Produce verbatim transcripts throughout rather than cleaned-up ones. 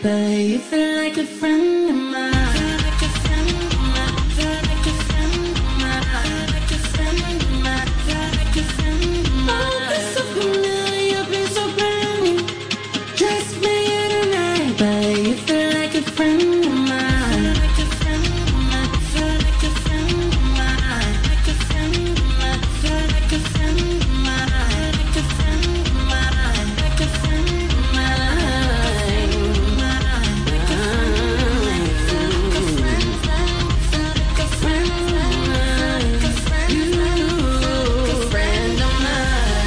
but you feel like a friend of mine. Feel like a friend of mine. Feel like a friend of mine. Feel like a friend of mine. Feel like a friend of mine. Oh, been so familiar, been so brand new. Just met you tonight, but you feel like a friend of mine. Feel like a friend of mine. Feel like a friend of mine. Like a friend of mine. Feel like a friend of mine. Like a friend of mine. Like a friend of mine. Like a friend of mine. Feel like a friend. Feel like a friend of mine. Like a friend. You, like a friend of mine.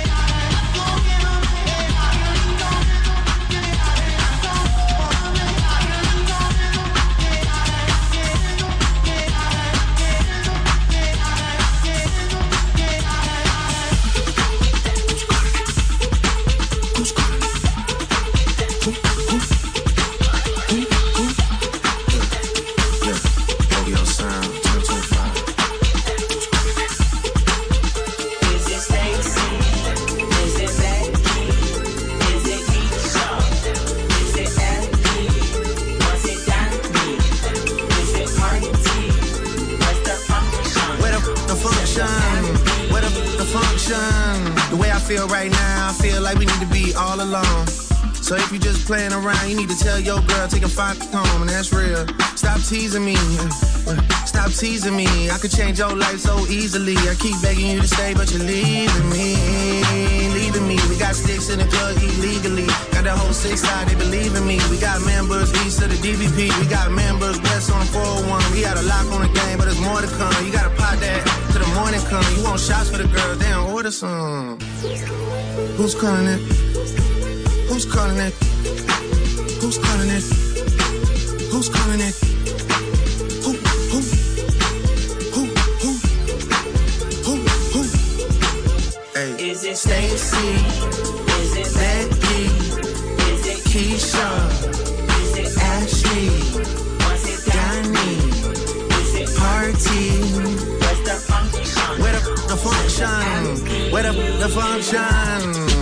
The way I feel right now, I feel like we need to be all alone. So if you just playing around, you need to tell your girl, take a five home, and that's real. Stop teasing me, stop teasing me. I could change your life so easily. I keep begging you to stay, but you're leaving me, leaving me. We got sticks in the club illegally. Got the whole six side, they believe in me. We got members east of the D V P. We got members west on the four oh one. We got a lock on the game, but there's more to come. You gotta pot that till the morning come. You want shots for the girls, they don't order some. Who's calling it? Who's calling it? Who's calling it? Who's calling it? Who, who? Who, who? Who, who? Hey. Is it Stacy? Is it Becky? Is it Keisha? Is it Ashley? Was it Donnie? Is it Party? Where's the function? Where the, the function? Where the, the function?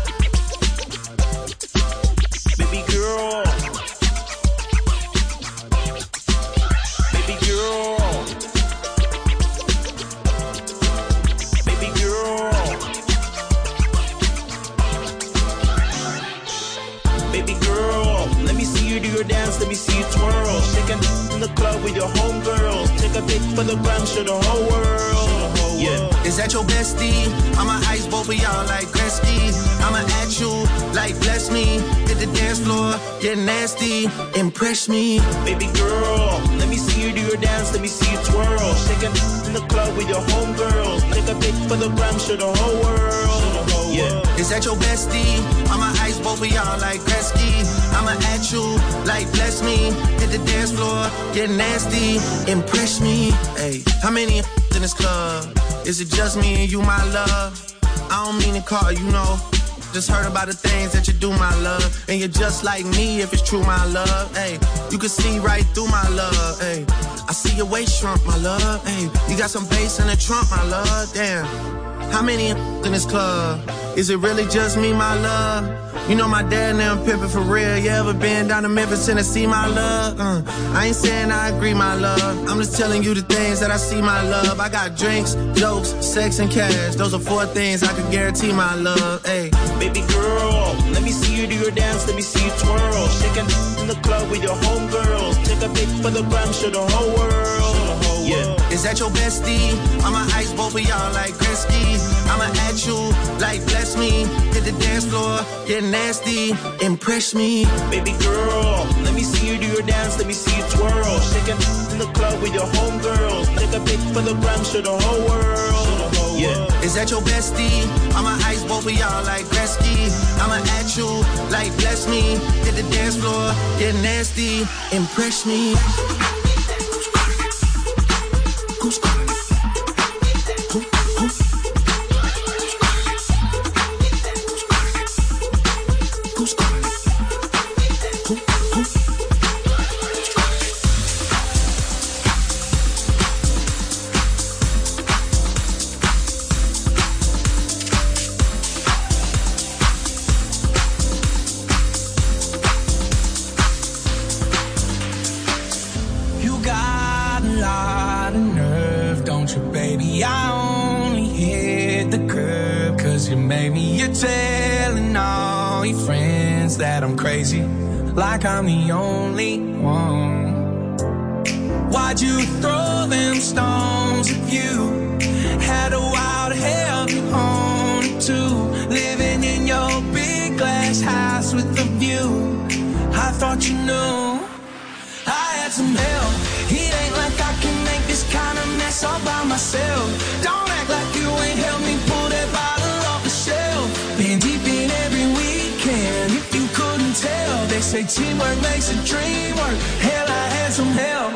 Baby girl, baby girl, baby girl, baby girl. Let me see you do your dance, let me see you twirl. Shaking in the club with your homegirls. Take a pic for the gram, show the whole world. Yeah. Is that your bestie? I'ma ice both of y'all like Gretzky. I'ma at you like bless me. Hit the dance floor, get nasty, impress me. Baby girl, let me see you do your dance, let me see you twirl. Shaking in the club with your homegirls. Take a pic for the gram, show the whole world. Yeah. Is that your bestie? I'ma ice both of y'all like Gretzky. I'ma at you like bless me. Hit the dance floor, get nasty, impress me. Hey, how many in this club? Is it just me and you, my love? I don't mean to call you, know. Just heard about the things that you do, my love. And you're just like me if it's true, my love. Hey, you can see right through my love. Hey, I see your waist shrunk, my love. Hey, you got some bass in the trunk, my love. Damn, how many in this club? Is it really just me, my love? You know my dad and them pimpin' for real. You ever been down to Memphis, Tennessee, my love? Uh, I ain't saying I agree, my love. I'm just telling you the things that I see, my love. I got drinks, jokes, sex, and cash. Those are four things I can guarantee, my love. Hey, baby girl, let me see you do your dance, let me see you twirl. Shaking in the club with your homegirls. Take a pic for the gram, show the whole world. Yeah. Is that your bestie? I'ma ice both of y'all like Gretzky. I'ma at you like bless me. Hit the dance floor, get nasty, impress me. Baby girl, let me see you do your dance, let me see you twirl. Shaking in the club with your homegirls. Take a pic for the gram, show the whole world. Yeah. Is that your bestie? I'ma ice both of y'all like Gretzky. I'ma at you like bless me. Hit the dance floor, get nasty, impress me. Who's calling it? Who, who? Who's calling it? Who, who? maybe you're telling all your friends that I'm crazy, like I'm the only one. Why'd you throw them stones if you had a wild hell on it too? Living in your big glass house with a view, I thought you knew I had some help. It ain't like I can make this kind of mess all by myself. Don't act like you ain't helped me pull that bottle off the shelf. Been deep in every weekend, if you couldn't tell. They say teamwork makes a dream work. Hell, I had some help.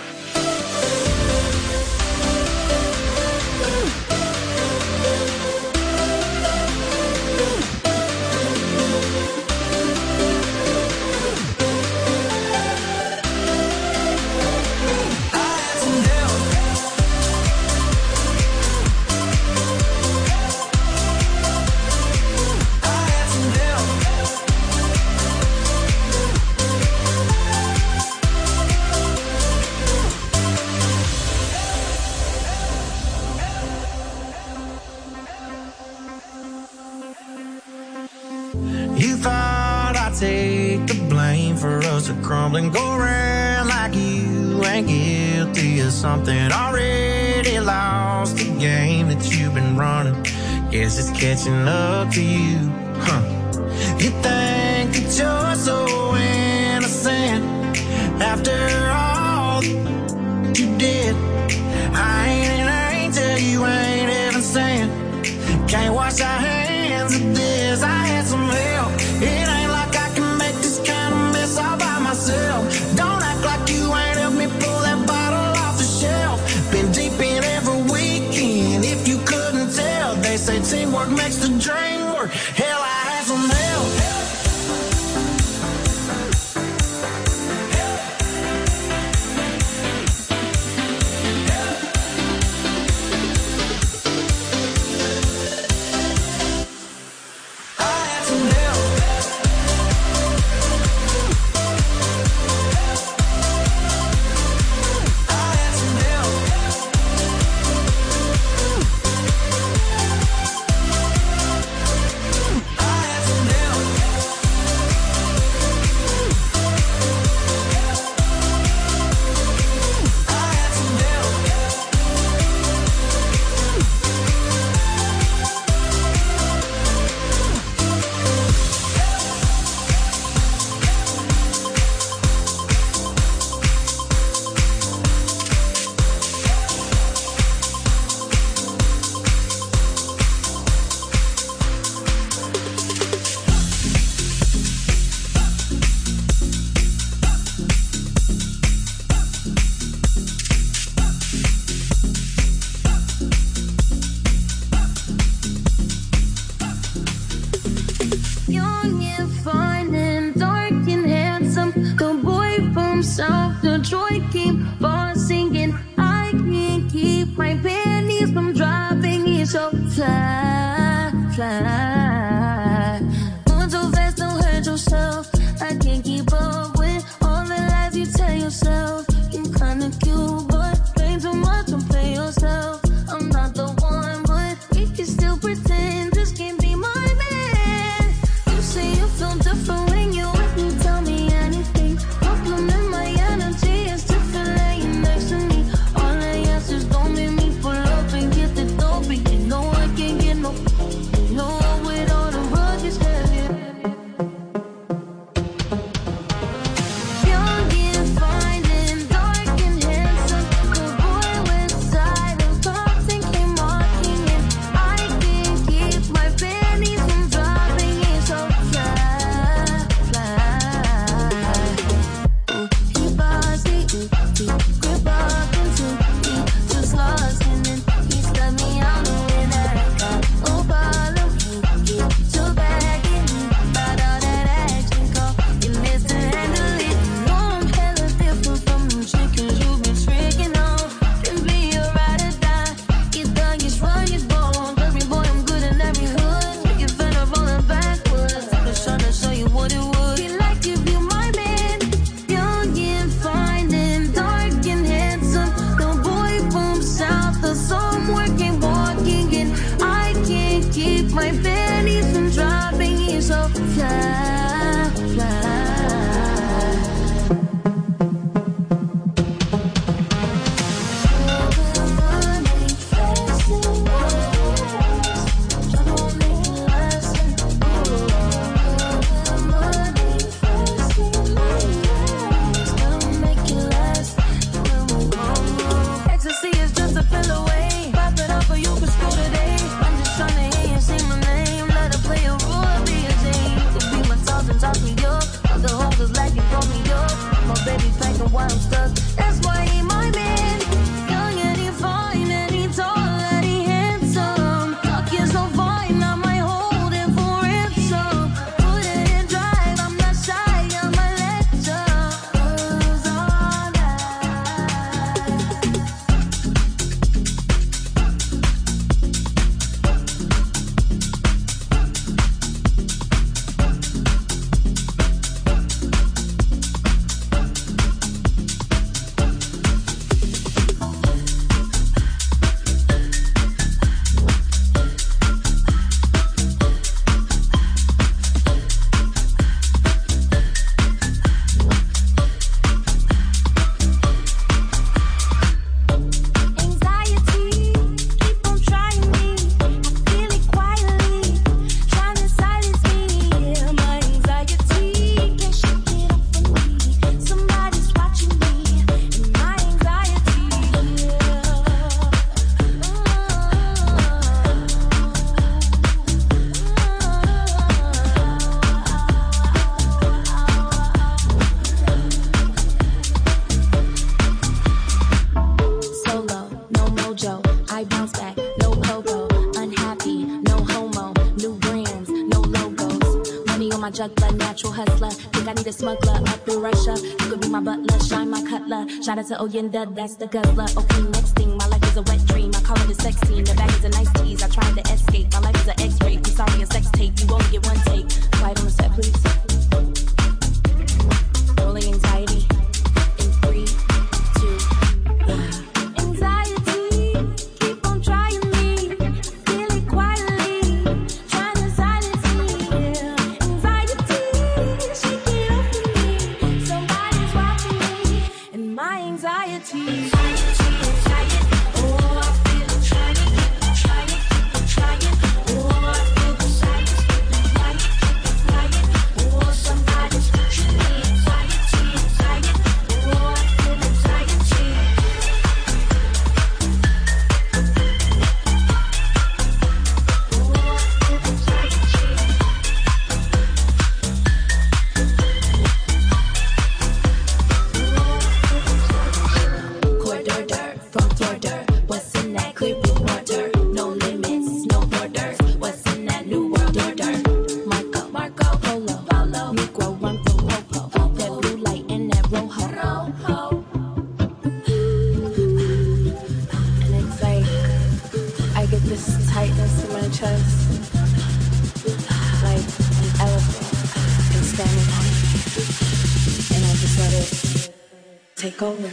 You thought I'd take the blame for us to crumble and go around like you ain't guilty of something. Already lost the game that you've been running. Guess it's catching up to you, huh? You think that you're so innocent after all you did. I ain't an angel, you ain't even saying. Can't wash our hands of this. I had some help. It ain't like I can make this kind of mess all by myself. Don't act like you ain't helped me pull that bottle off the shelf. Been deep in every weekend, if you couldn't tell. They say teamwork makes the dream work. Hell, I had some help. Different when you with me, tell me anything. Compliment my energy, my juggler, natural hustler. Think I need a smuggler up in Russia. You could be my butler, shine my cutler. Shout out to Oyenda, that's the guzzler. Okay, next thing, my life is a wet dream. I call it a sex scene. The bag is a nice tease. I tried to escape. My life is an X-ray. I'm sorry, a sex tape. You only get one take. Quiet on the set, please. Rolling anxiety in three, two, one. Take over.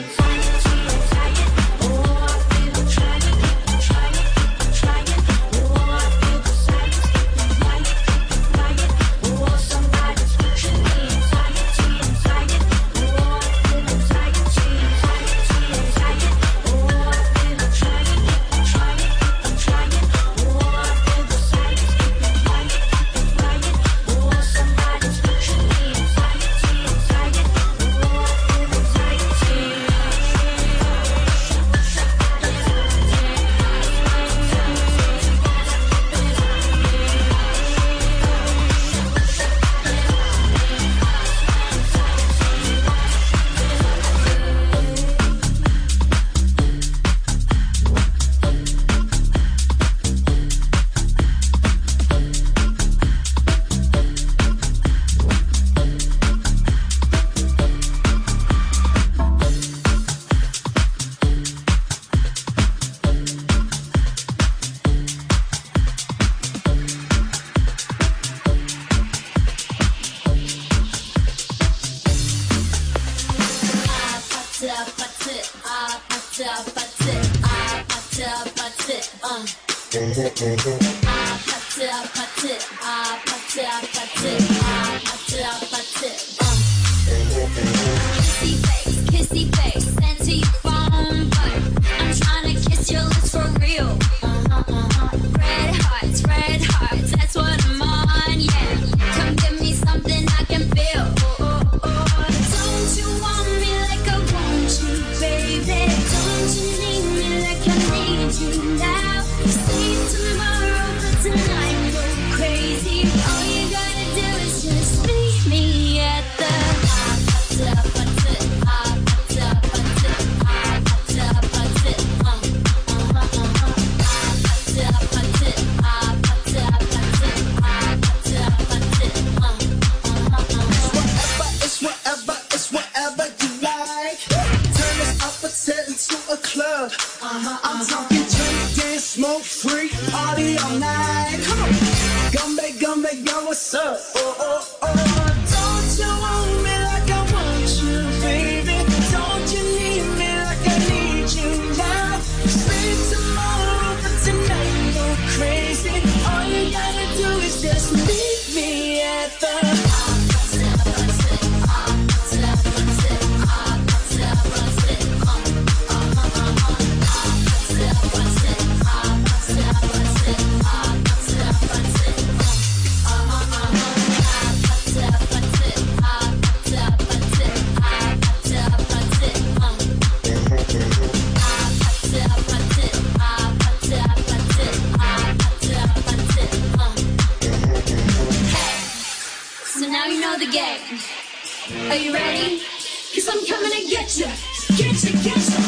Are you ready? Cause I'm coming to get you. Get you, get you.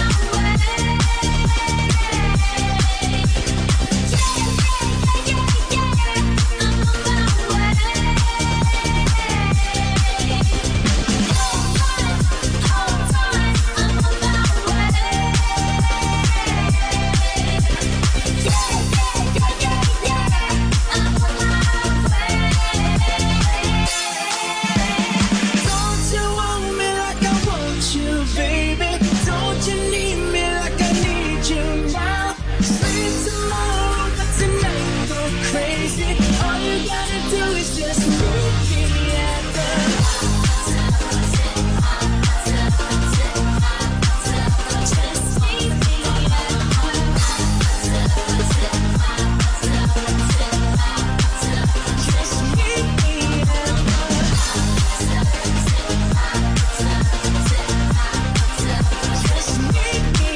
Yeah, yeah, yeah, yeah. crazy. All you gotta do is just meet me at the just meet me at just meet me at just meet me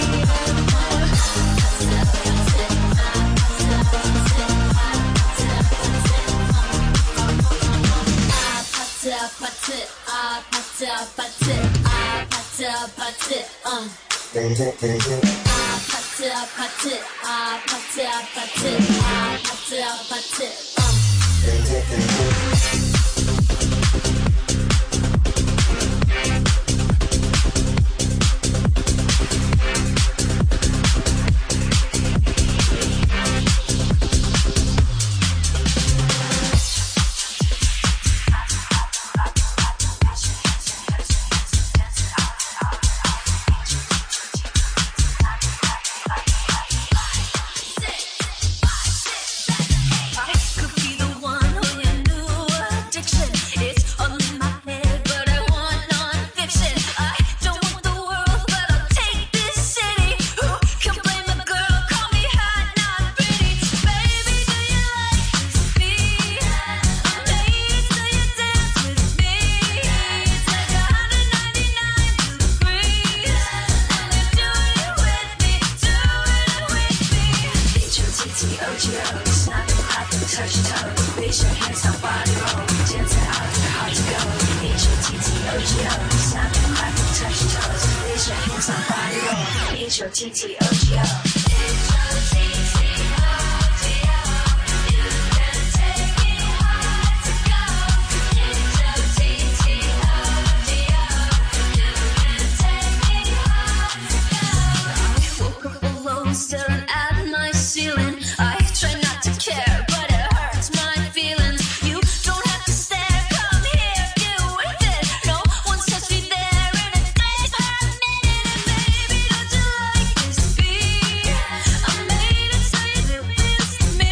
staring at my ceiling. I try not to care, but it hurts my feelings. You don't have to stare, come here, do with it. No one says me there in a day per minute. And baby, don't you like this beat? I made it so you do this to me.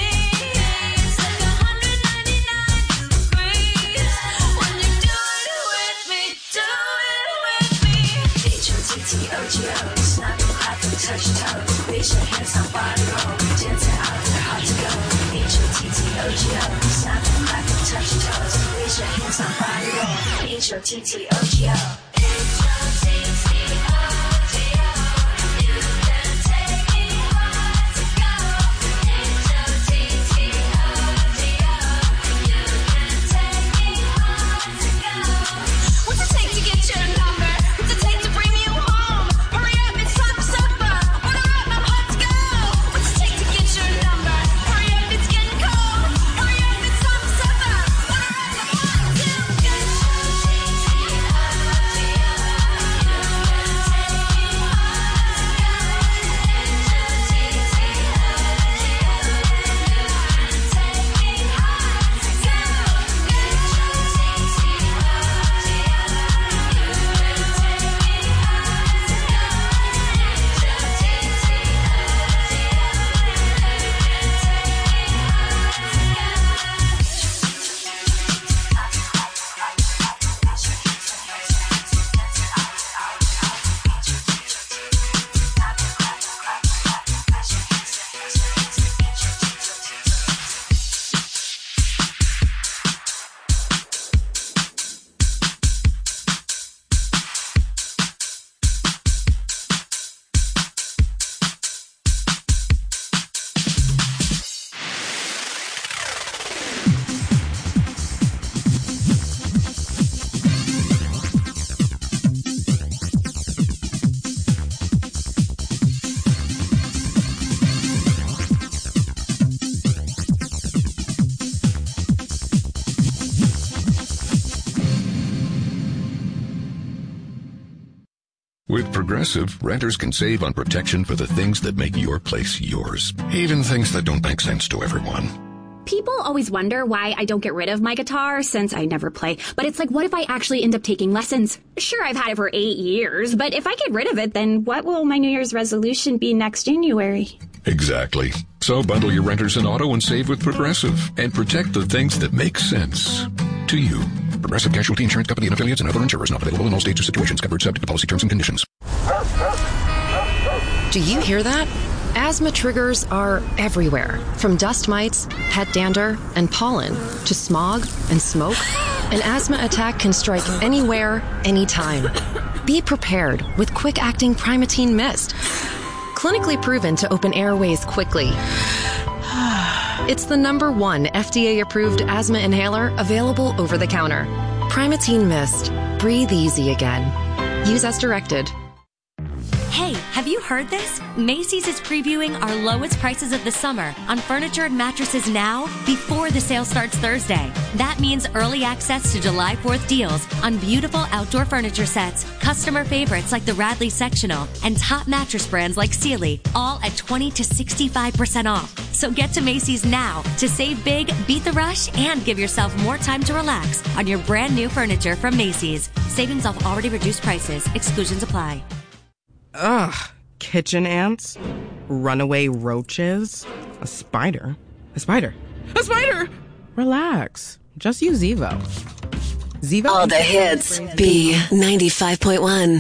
It's like one hundred ninety-nine degrees when you do it with me, do it with me. H O T T O G O, snap your hot and touch toes. Raise your hands on body roll, dance it out, they're hard to go. H O T T O G O, snap and clap and touch your toes. Raise your hands on body roll, H O T T O G O. H O T T O G O, you can take me hard to go. H O T T O G O, you can take me hard to go. What's it take to get your number? What's it take to bring you home? Hurry up, it's time for supper. Order up, I'm hot to go. What's it take to get your number? Hurry up, it's getting cold. Hurry up, it's time for supper. Order up, I'm hot to go. With Progressive, renters can save on protection for the things that make your place yours, even things that don't make sense to everyone. People always wonder why I don't get rid of my guitar since I never play. But it's like, what if I actually end up taking lessons? Sure, I've had it for eight years, but if I get rid of it, then what will my New Year's resolution be next January? Exactly. So bundle your renters and auto and save with Progressive and protect the things that make sense to you. Progressive Casualty Insurance Company and affiliates and other insurers not available in all states or situations. Covered subject to policy terms and conditions. Do you hear that? Asthma triggers are everywhere, from dust mites, pet dander, and pollen, to smog and smoke. An asthma attack can strike anywhere, anytime. Be prepared with quick-acting Primatene Mist. Clinically proven to open airways quickly. It's the number one F D A-approved asthma inhaler available over the counter. Primatene Mist. Breathe easy again. Use as directed. Hey, have you heard this? Macy's is previewing our lowest prices of the summer on furniture and mattresses now before the sale starts Thursday. That means early access to July fourth deals on beautiful outdoor furniture sets, customer favorites like the Radley Sectional, and top mattress brands like Sealy, all at twenty to sixty-five percent off. So get to Macy's now to save big, beat the rush, and give yourself more time to relax on your brand new furniture from Macy's. Savings off already reduced prices. Exclusions apply. Ugh, kitchen ants, runaway roaches, a spider, a spider, a spider! Relax, just use Zevo. Zevo. All the hits, B ninety-five point one.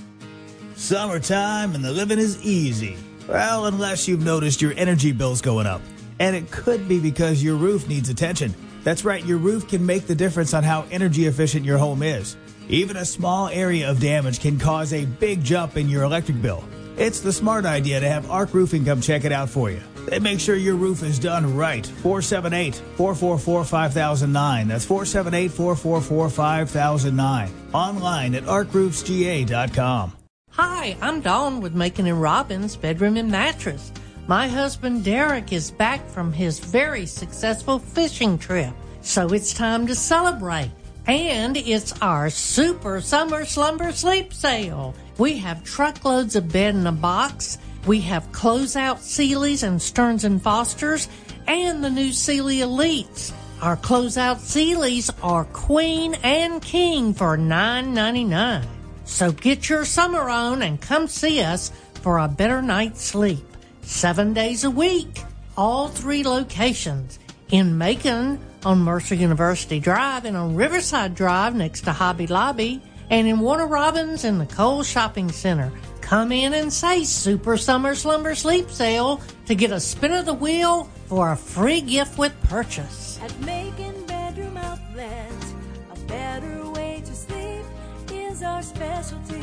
Summertime and the living is easy. Well, unless you've noticed your energy bills going up. And it could be because your roof needs attention. That's right, your roof can make the difference on how energy efficient your home is. Even a small area of damage can cause a big jump in your electric bill. It's the smart idea to have Arc Roofing come check it out for you. They make sure your roof is done right. four seven eight, four four four, five thousand nine. That's four seven eight, four four four, five thousand nine. Online at arc roofs g a dot com. Hi, I'm Dawn with Macon and Robbins Bedroom and Mattress. My husband Derek is back from his very successful fishing trip, so it's time to celebrate. And it's our Super Summer Slumber Sleep Sale. We have truckloads of bed in a box. We have closeout Sealy's and Stearns and Foster's and the new Sealy Elites. Our closeout Sealy's are queen and king for nine ninety-nine. So get your summer on and come see us for a better night's sleep. Seven days a week, all three locations. In Macon, on Mercer University Drive, and on Riverside Drive next to Hobby Lobby, and in Warner Robins in the Cole Shopping Center. Come in and say Super Summer Slumber Sleep Sale to get a spin of the wheel for a free gift with purchase. At Macon Bedroom Outlet, a better way to sleep is our specialty.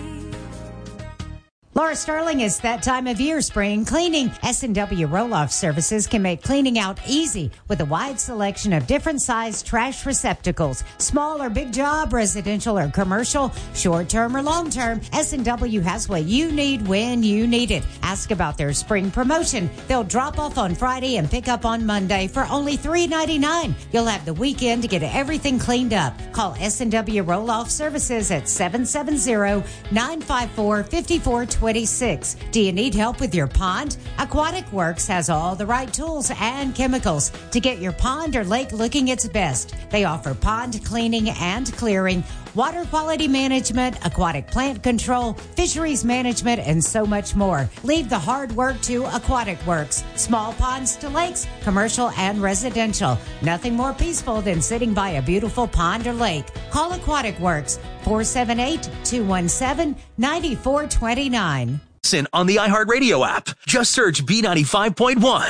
Laura Sterling, it's that time of year, spring cleaning. S and W Roll-Off Services can make cleaning out easy with a wide selection of different sized trash receptacles. Small or big job, residential or commercial, short-term or long-term, S and W has what you need when you need it. Ask about their spring promotion. They'll drop off on Friday and pick up on Monday for only three ninety-nine. You'll have the weekend to get everything cleaned up. Call S and W Roll-Off Services at seven seven zero, nine five four, five four two six. Do you need help with your pond? Aquatic Works has all the right tools and chemicals to get your pond or lake looking its best. They offer pond cleaning and clearing, water quality management, aquatic plant control, fisheries management, and so much more. Leave the hard work to Aquatic Works. Small ponds to lakes, commercial and residential. Nothing more peaceful than sitting by a beautiful pond or lake. Call Aquatic Works, four seven eight, two one seven, nine four two nine. On the iHeartRadio app. Just search B ninety-five point one.